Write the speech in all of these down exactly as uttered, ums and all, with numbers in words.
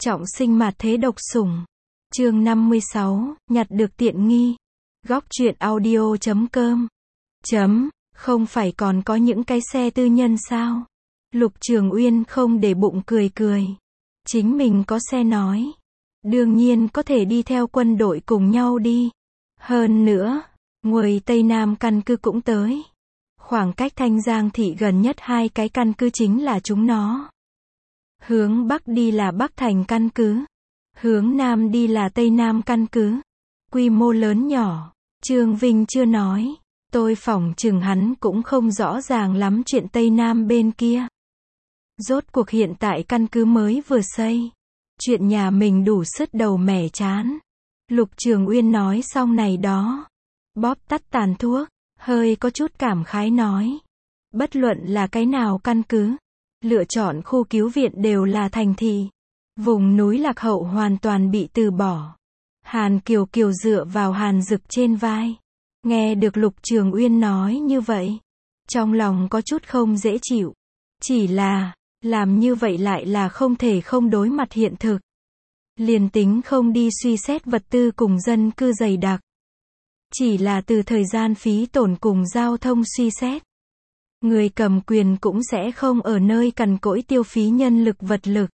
Trọng sinh mạt thế độc sủng. Chương năm mươi sáu, nhặt được tiện nghi. Góc truyện audio chấm com. Chấm, không phải còn có những cái xe tư nhân sao? Lục Trường Uyên không để bụng cười cười. Chính mình có xe nói. Đương nhiên có thể đi theo quân đội cùng nhau đi. Hơn nữa, nguồn Tây Nam căn cứ cũng tới. Khoảng cách Thanh Giang thị gần nhất hai cái căn cứ chính là chúng nó. Hướng Bắc đi là Bắc Thành căn cứ. Hướng Nam đi là Tây Nam căn cứ. Quy mô lớn nhỏ. Trương Vinh chưa nói. Tôi phỏng chừng hắn cũng không rõ ràng lắm chuyện Tây Nam bên kia. Rốt cuộc hiện tại căn cứ mới vừa xây. Chuyện nhà mình đủ sứt đầu mẻ chán. Lục Trường Uyên nói xong này đó. Bóp tắt tàn thuốc. Hơi có chút cảm khái nói. Bất luận là cái nào căn cứ. Lựa chọn khu cứu viện đều là thành thị. Vùng núi lạc hậu hoàn toàn bị từ bỏ. Hàn Kiều Kiều dựa vào Hàn Dực trên vai. Nghe được Lục Trường Uyên nói như vậy. Trong lòng có chút không dễ chịu. Chỉ là, làm như vậy lại là không thể không đối mặt hiện thực. Liền tính không đi suy xét vật tư cùng dân cư dày đặc. Chỉ là từ thời gian phí tổn cùng giao thông suy xét. Người cầm quyền cũng sẽ không ở nơi cằn cỗi tiêu phí nhân lực vật lực.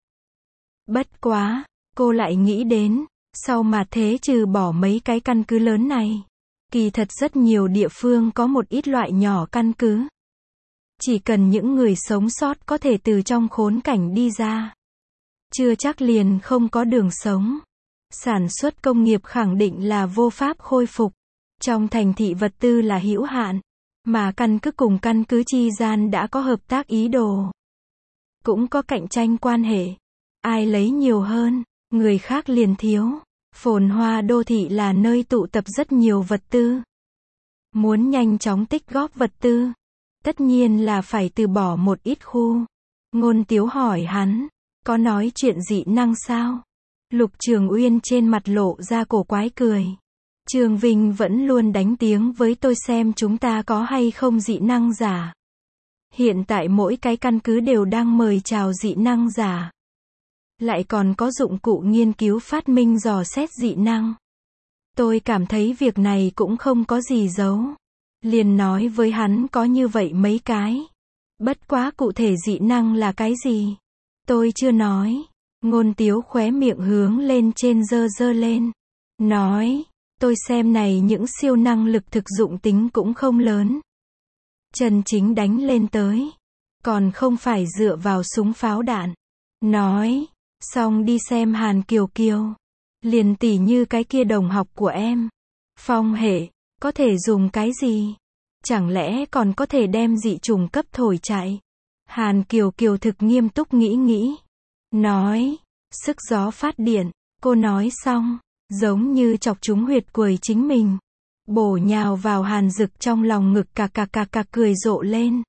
Bất quá, cô lại nghĩ đến, sau mà thế trừ bỏ mấy cái căn cứ lớn này. Kỳ thật rất nhiều địa phương có một ít loại nhỏ căn cứ. Chỉ cần những người sống sót có thể từ trong khốn cảnh đi ra. Chưa chắc liền không có đường sống. Sản xuất công nghiệp khẳng định là vô pháp khôi phục. Trong thành thị vật tư là hữu hạn. Mà căn cứ cùng căn cứ chi gian đã có hợp tác ý đồ. Cũng có cạnh tranh quan hệ. Ai lấy nhiều hơn, người khác liền thiếu. Phồn hoa đô thị là nơi tụ tập rất nhiều vật tư. Muốn nhanh chóng tích góp vật tư. Tất nhiên là phải từ bỏ một ít khu. Ngôn Tiếu hỏi hắn. Có nói chuyện dị năng sao? Lục Trường Uyên trên mặt lộ ra cổ quái cười. Trương Vinh vẫn luôn đánh tiếng với tôi xem chúng ta có hay không dị năng giả. Hiện tại mỗi cái căn cứ đều đang mời chào dị năng giả. Lại còn có dụng cụ nghiên cứu phát minh dò xét dị năng. Tôi cảm thấy việc này cũng không có gì giấu. Liền nói với hắn có như vậy mấy cái. Bất quá cụ thể dị năng là cái gì? Tôi chưa nói. Ngôn Tiếu khóe miệng hướng lên trên dơ dơ lên. Nói. Tôi xem này những siêu năng lực thực dụng tính cũng không lớn. Chân chính đánh lên tới. Còn không phải dựa vào súng pháo đạn. Nói. Xong đi xem Hàn Kiều Kiều. Liền tỉ như cái kia đồng học của em. Phong hệ. Có thể dùng cái gì? Chẳng lẽ còn có thể đem dị trùng cấp thổi chạy? Hàn Kiều Kiều thực nghiêm túc nghĩ nghĩ. Nói. Sức gió phát điện. Cô nói xong. Giống như chọc trúng huyệt quầy chính mình. Bổ nhào vào Hàn Dực trong lòng ngực cà cà cà cà cười rộ lên.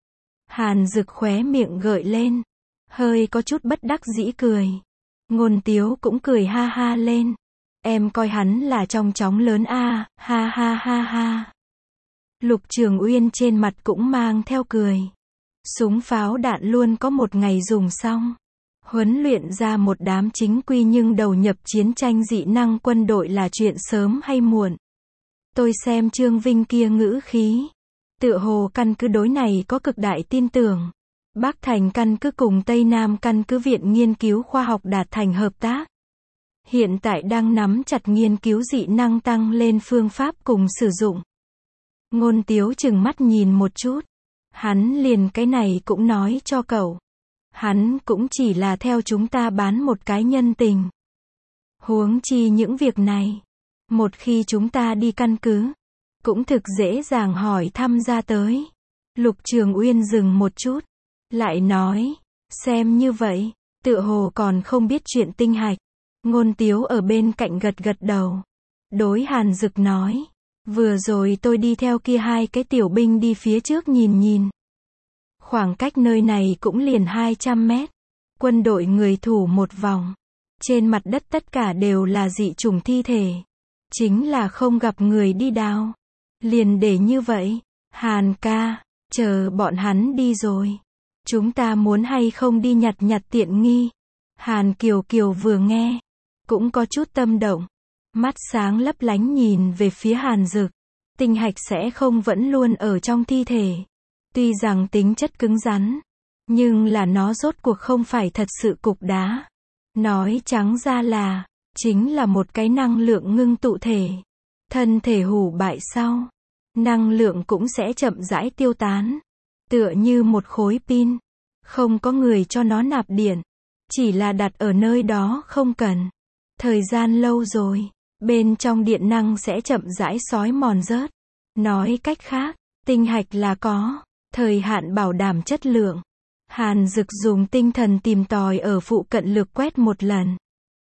Hàn Dực khóe miệng gợi lên. Hơi có chút bất đắc dĩ cười. Ngôn Tiếu cũng cười ha ha lên. Em coi hắn là trong chóng lớn a, à, ha ha ha ha. Lục Trường Uyên trên mặt cũng mang theo cười. Súng pháo đạn luôn có một ngày dùng xong. Huấn luyện ra một đám chính quy nhưng đầu nhập chiến tranh dị năng quân đội là chuyện sớm hay muộn. Tôi xem Trương Vinh kia ngữ khí. Tựa hồ căn cứ đối này có cực đại tin tưởng. Bắc Thành căn cứ cùng Tây Nam căn cứ viện nghiên cứu khoa học đạt thành hợp tác. Hiện tại đang nắm chặt nghiên cứu dị năng tăng lên phương pháp cùng sử dụng. Ngôn Tiếu chừng mắt nhìn một chút. Hắn liền cái này cũng nói cho cậu. Hắn cũng chỉ là theo chúng ta bán một cái nhân tình. Huống chi những việc này. Một khi chúng ta đi căn cứ. Cũng thực dễ dàng hỏi thăm ra tới. Lục Trường Uyên dừng một chút. Lại nói. Xem như vậy. Tựa hồ còn không biết chuyện tinh hạch. Ngôn Tiếu ở bên cạnh gật gật đầu. Đối Hàn Dực nói. Vừa rồi tôi đi theo kia hai cái tiểu binh đi phía trước nhìn nhìn. Khoảng cách nơi này cũng liền hai trăm mét. Quân đội người thủ một vòng. Trên mặt đất tất cả đều là dị chủng thi thể. Chính là không gặp người đi đào. Liền để như vậy. Hàn ca, chờ bọn hắn đi rồi. Chúng ta muốn hay không đi nhặt nhặt tiện nghi. Hàn Kiều Kiều vừa nghe, cũng có chút tâm động. Mắt sáng lấp lánh nhìn về phía Hàn Dực. Tinh hạch sẽ không vẫn luôn ở trong thi thể. Tuy rằng tính chất cứng rắn, nhưng là nó rốt cuộc không phải thật sự cục đá. Nói trắng ra là, chính là một cái năng lượng ngưng tụ thể. Thân thể hủ bại sau, năng lượng cũng sẽ chậm rãi tiêu tán. Tựa như một khối pin, không có người cho nó nạp điện. Chỉ là đặt ở nơi đó không cần. Thời gian lâu rồi, bên trong điện năng sẽ chậm rãi xói mòn rớt. Nói cách khác, tinh hạch là có thời hạn bảo đảm chất lượng. Hàn Dực dùng tinh thần tìm tòi ở phụ cận lược quét một lần.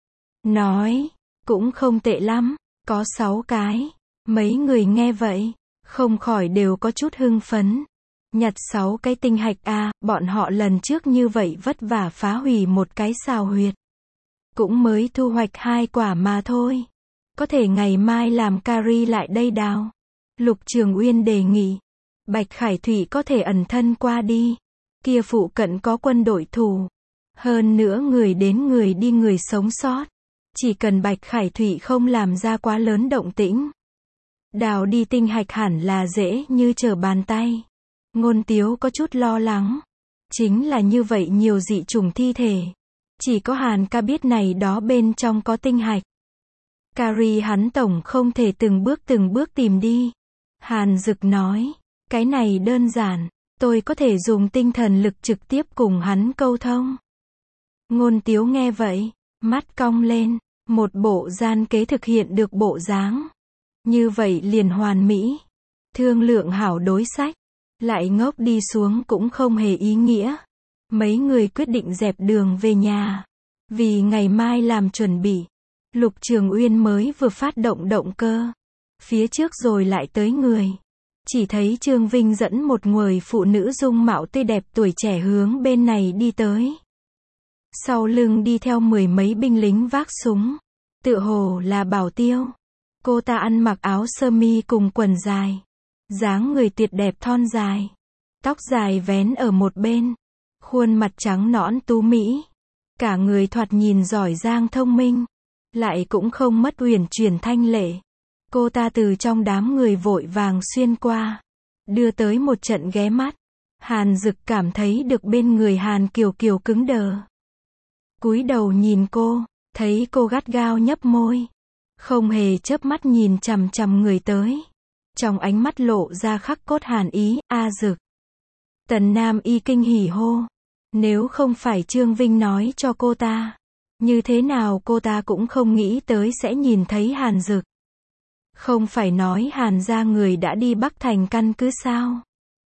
Nói, cũng không tệ lắm, có sáu cái. Mấy người nghe vậy, không khỏi đều có chút hưng phấn. Nhặt sáu cái tinh hạch a, bọn họ lần trước như vậy vất vả phá hủy một cái xào huyệt. Cũng mới thu hoạch hai quả mà thôi. Có thể ngày mai làm curry lại đây đào. Lục Trường Uyên đề nghị. Bạch Khải Thủy có thể ẩn thân qua đi. Kia phụ cận có quân đội thủ. Hơn nữa người đến người đi người sống sót. Chỉ cần Bạch Khải Thủy không làm ra quá lớn động tĩnh. Đào đi tinh hạch hẳn là dễ như trở bàn tay. Ngôn Tiếu có chút lo lắng. Chính là như vậy nhiều dị chủng thi thể. Chỉ có Hàn ca biết này đó bên trong có tinh hạch. Cari hắn tổng không thể từng bước từng bước tìm đi. Hàn Dực nói, cái này đơn giản, tôi có thể dùng tinh thần lực trực tiếp cùng hắn câu thông. Ngôn Tiếu nghe vậy, mắt cong lên, một bộ gian kế thực hiện được bộ dáng. Như vậy liền hoàn mỹ. Thương lượng hảo đối sách, lại ngốc đi xuống cũng không hề ý nghĩa. Mấy người quyết định dẹp đường về nhà. Vì ngày mai làm chuẩn bị. Lục Trường Uyên mới vừa phát động động cơ. Phía trước rồi lại tới người. Chỉ thấy Trương Vinh dẫn một người phụ nữ dung mạo tươi đẹp tuổi trẻ hướng bên này đi tới. Sau lưng đi theo mười mấy binh lính vác súng. Tựa hồ là bảo tiêu. Cô ta ăn mặc áo sơ mi cùng quần dài. Dáng người tuyệt đẹp thon dài. Tóc dài vén ở một bên. Khuôn mặt trắng nõn tú mỹ. Cả người thoạt nhìn giỏi giang thông minh. Lại cũng không mất uyển chuyển thanh lệ. Cô ta từ trong đám người vội vàng xuyên qua. Đưa tới một trận ghé mắt. Hàn Dực cảm thấy được bên người Hàn Kiều Kiều cứng đờ. Cúi đầu nhìn cô. Thấy cô gắt gao nhấp môi. Không hề chớp mắt nhìn chằm chằm người tới. Trong ánh mắt lộ ra khắc cốt hàn ý. A Dực. Tần Nam Y kinh hỉ hô. Nếu không phải Trương Vinh nói cho cô ta. Như thế nào cô ta cũng không nghĩ tới sẽ nhìn thấy Hàn Dực. Không phải nói Hàn gia người đã đi Bắc Thành căn cứ sao?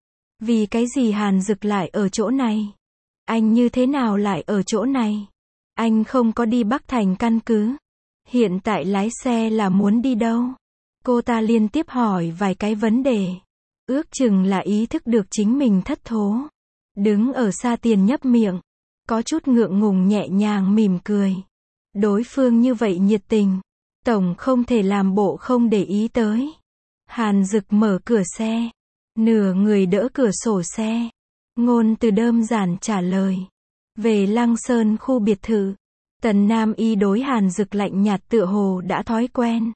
Vì cái gì Hàn Dực lại ở chỗ này? Anh như thế nào lại ở chỗ này? Anh không có đi Bắc Thành căn cứ. Hiện tại lái xe là muốn đi đâu? Cô ta liên tiếp hỏi vài cái vấn đề. Ước chừng là ý thức được chính mình thất thố. Đứng ở xa tiền nhấp miệng. Có chút ngượng ngùng nhẹ nhàng mỉm cười. Đối phương như vậy nhiệt tình. Tổng không thể làm bộ không để ý tới. Hàn Dực mở cửa xe. Nửa người đỡ cửa sổ xe. Ngôn từ đơn giản trả lời. Về Lăng Sơn khu biệt thự. Tần Nam Y đối Hàn Dực lạnh nhạt tựa hồ đã thói quen.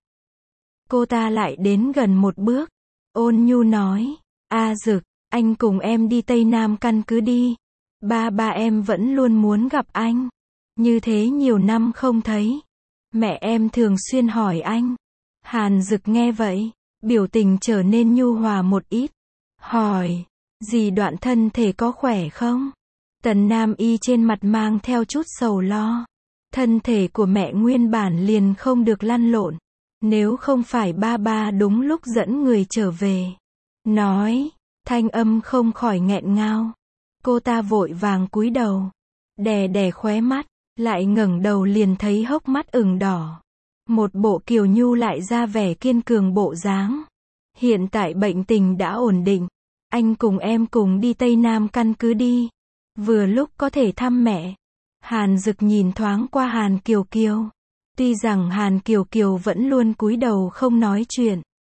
Cô ta lại đến gần một bước. Ôn nhu nói. A Dực, anh cùng em đi Tây Nam căn cứ đi. Ba ba em vẫn luôn muốn gặp anh. Như thế nhiều năm không thấy. Mẹ em thường xuyên hỏi anh. Hàn Dực nghe vậy, biểu tình trở nên nhu hòa một ít. Hỏi, dì Đoạn thân thể có khỏe không? Tần Nam Y trên mặt mang theo chút sầu lo. Thân thể của mẹ nguyên bản liền không được lăn lộn. Nếu không phải ba ba đúng lúc dẫn người trở về. Nói, thanh âm không khỏi nghẹn ngào. Cô ta vội vàng cúi đầu. Đè đè khóe mắt. Lại ngẩng đầu liền thấy hốc mắt ửng đỏ. Một bộ kiều nhu lại ra vẻ kiên cường bộ dáng. Hiện tại bệnh tình đã ổn định. Anh cùng em cùng đi Tây Nam căn cứ đi. Vừa lúc có thể thăm mẹ. Hàn Dực nhìn thoáng qua Hàn Kiều Kiều. Tuy rằng Hàn Kiều Kiều vẫn luôn cúi đầu không nói chuyện.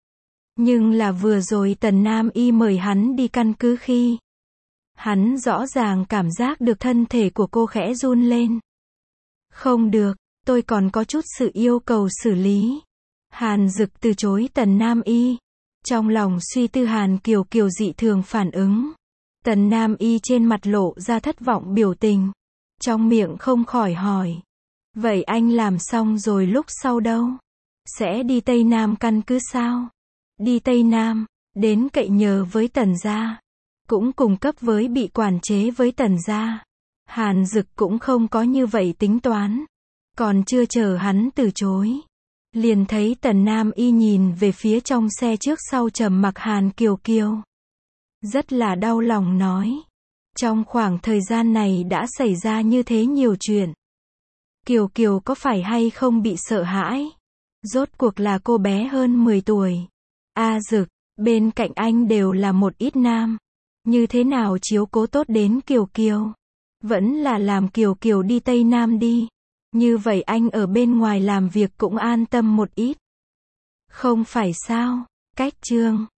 Nhưng là vừa rồi Tần Nam Y mời hắn đi căn cứ khi. Hắn rõ ràng cảm giác được thân thể của cô khẽ run lên. Không được, tôi còn có chút sự yêu cầu xử lý. Hàn Dực từ chối Tần Nam Y. Trong lòng suy tư Hàn Kiều Kiều dị thường phản ứng. Tần Nam Y trên mặt lộ ra thất vọng biểu tình. Trong miệng không khỏi hỏi. Vậy anh làm xong rồi lúc sau đâu? Sẽ đi Tây Nam căn cứ sao? Đi Tây Nam, đến cậy nhờ với Tần gia. Cũng cùng cấp với bị quản chế với Tần gia. Hàn Dực cũng không có như vậy tính toán. Còn chưa chờ hắn từ chối. Liền thấy Tần Nam Y nhìn về phía trong xe trước sau trầm mặc Hàn Kiều Kiều. Rất là đau lòng nói. Trong khoảng thời gian này đã xảy ra như thế nhiều chuyện. Kiều Kiều có phải hay không bị sợ hãi? Rốt cuộc là cô bé hơn mười tuổi. A Dực, bên cạnh anh đều là một ít nam. Như thế nào chiếu cố tốt đến Kiều Kiều? Vẫn là làm Kiều Kiều đi Tây Nam đi. Như vậy anh ở bên ngoài làm việc cũng an tâm một ít. Không phải sao? Cách chương